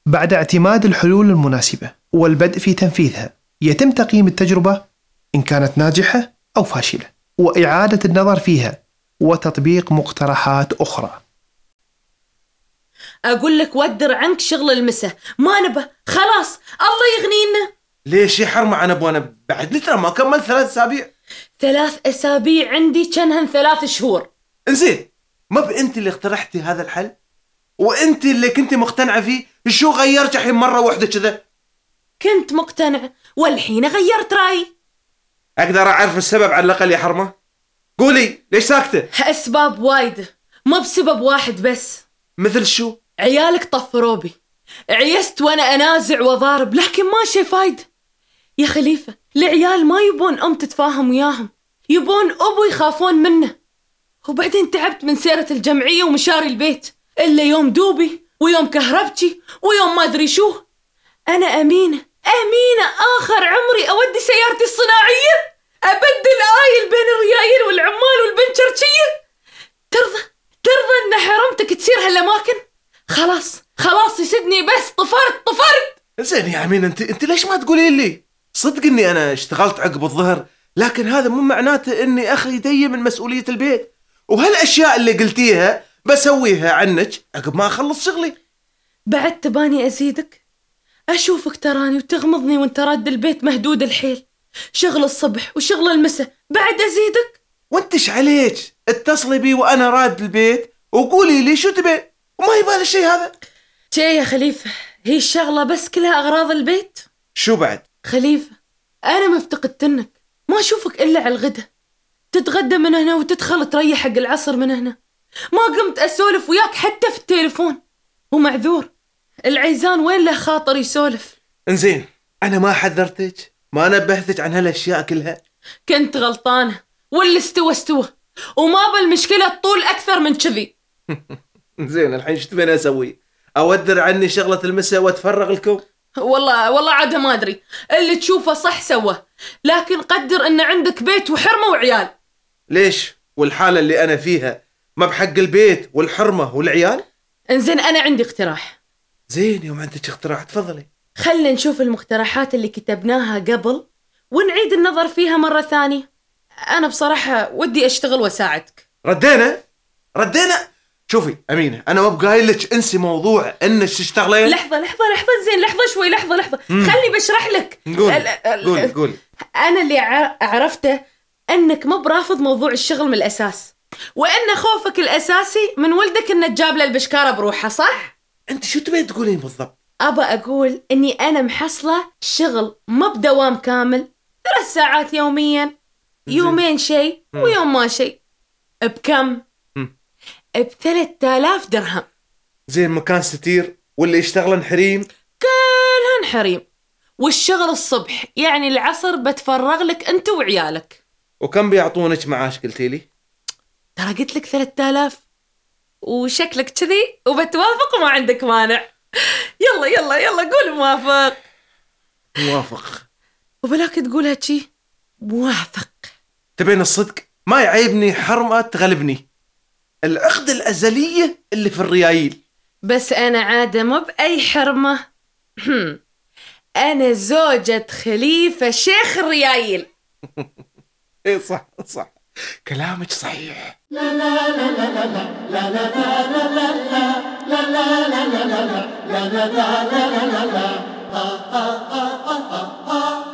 بعد اعتماد الحلول المناسبة والبدء في تنفيذها، يتم تقييم التجربة إن كانت ناجحة أو فاشلة، وإعادة النظر فيها وتطبيق مقترحات أخرى. أقول لك ودر عنك شغل المسا، ما نبى، خلاص الله يغنينا. ليش يا حرمة؟ أنا أبغى بعد ترى ما كمل 3 أسابيع. 3 أسابيع عندي كانهن 3 شهور. انزين، ما بأنت اللي اقترحتي هذا الحل؟ وأنت اللي كنت مقتنعة فيه، شو غيرت الحين مرة واحدة كذا؟ كنت مقتنعة والحين غيرت رأيي. أقدر أعرف السبب على الأقل يا حرمة؟ قولي ليش ساكتة؟ أسباب وايدة، ما بسبب واحد بس. مثل شو؟ عيالك طفروا بي، عيست وأنا أنازع وضارب لكن ما شي فايدة. يا خليفة العيال ما يبون أم تتفاهم وياهم، يبون أبو يخافون منه. وبعدين تعبت من سيرة الجمعية ومشاري البيت، إلا يوم دوبي ويوم كهربتي ويوم ما أدري شو. أنا أمينة آخر عمري أودي سيارتي الصناعية، أبدل آيل بين الريايل والعمال والبنشرشية. ترضى إن حرمتك تصير هالأماكن؟ خلاص يسدني، بس طفرت. زين يا أمين، أنت ليش ما تقولي لي؟ صدق إني أنا اشتغلت عقب الظهر، لكن هذا مو معناته إني أخي يدي من مسؤولية البيت، وهالأشياء اللي قلتيها بسويها عنك عقب ما أخلص شغلي. بعد تباني أزيدك؟ أشوفك تراني وتغمضني وانت راد البيت مهدود الحيل، شغل الصبح وشغل المساء، بعد أزيدك؟ وانتش عليك اتصلي بي وأنا راد البيت وقولي لي شو تبي، وما يبالي شيء هذا. شي يا خليفة، هي الشغلة بس كلها أغراض البيت؟ شو بعد؟ خليفة أنا مفتقدتنك، ما أشوفك إلا على الغدا، تتغدى من هنا وتدخل تريح حق العصر من هنا، ما قمت أسولف وياك حتى في التليفون. ومعذور، العيزان وين له خاطر يسولف. انزين، أنا ما حذرتك، ما نبهتك عن هالأشياء كلها. كنت غلطانة، واللي استوى، وما بالمشكلة تطول أكثر من كذي. زين، الحين شو تبين أسوي؟ أودر عني شغلة المساء وأتفرغ لكم؟ والله عاد ما أدري، اللي تشوفه صح سوى، لكن قدر إن عندك بيت وحرمة وعيال. ليش؟ والحالة اللي أنا فيها ما بحق البيت والحرمة والعيال؟ انزين أنا عندي اقتراح. زين، يوم عندك اقتراح تفضلي. خلنا نشوف المقترحات اللي كتبناها قبل ونعيد النظر فيها مرة ثانية. أنا بصراحة ودي أشتغل وأساعدك. ردينا. شوفي أمينة، أنا ما بقايل لك انسي موضوع إنك تشتغلين. لحظة زين، لحظة شوي، لحظة. خلي بشرح لك. قول. أنا اللي عرفته أنك ما برافض موضوع الشغل من الأساس، وأن خوفك الأساسي من ولدك أنه جاب له البشكارة بروحه، صح؟ أنت شو تبين تقولين بالضبط؟ أبا أقول أني أنا محصلة شغل ما بدوام كامل، 3 ساعات يوميا، يومين شيء ويوم ما شيء. بكم؟ ب3,000 درهم. زين، مكان ستير واللي يشتغلن حريم؟ كلهن حريم، والشغل الصبح يعني العصر بتفرغ لك أنت وعيالك. وكم بيعطونك معاش قلتي لي؟ ترى قلت لك 3,000 وشكلك كذي وبتوافق وما عندك مانع. يلا قول موافق. وبلاك تقولها شي موافق. تبين الصدق؟ ما يعيبني حرمة تغلبني، العقدة الأزلية اللي في الريايل. بس أنا عادة ما بأي حرمة. أنا زوجة خليفة شيخ الريايل. إيه صح، كلامك صحيح. لا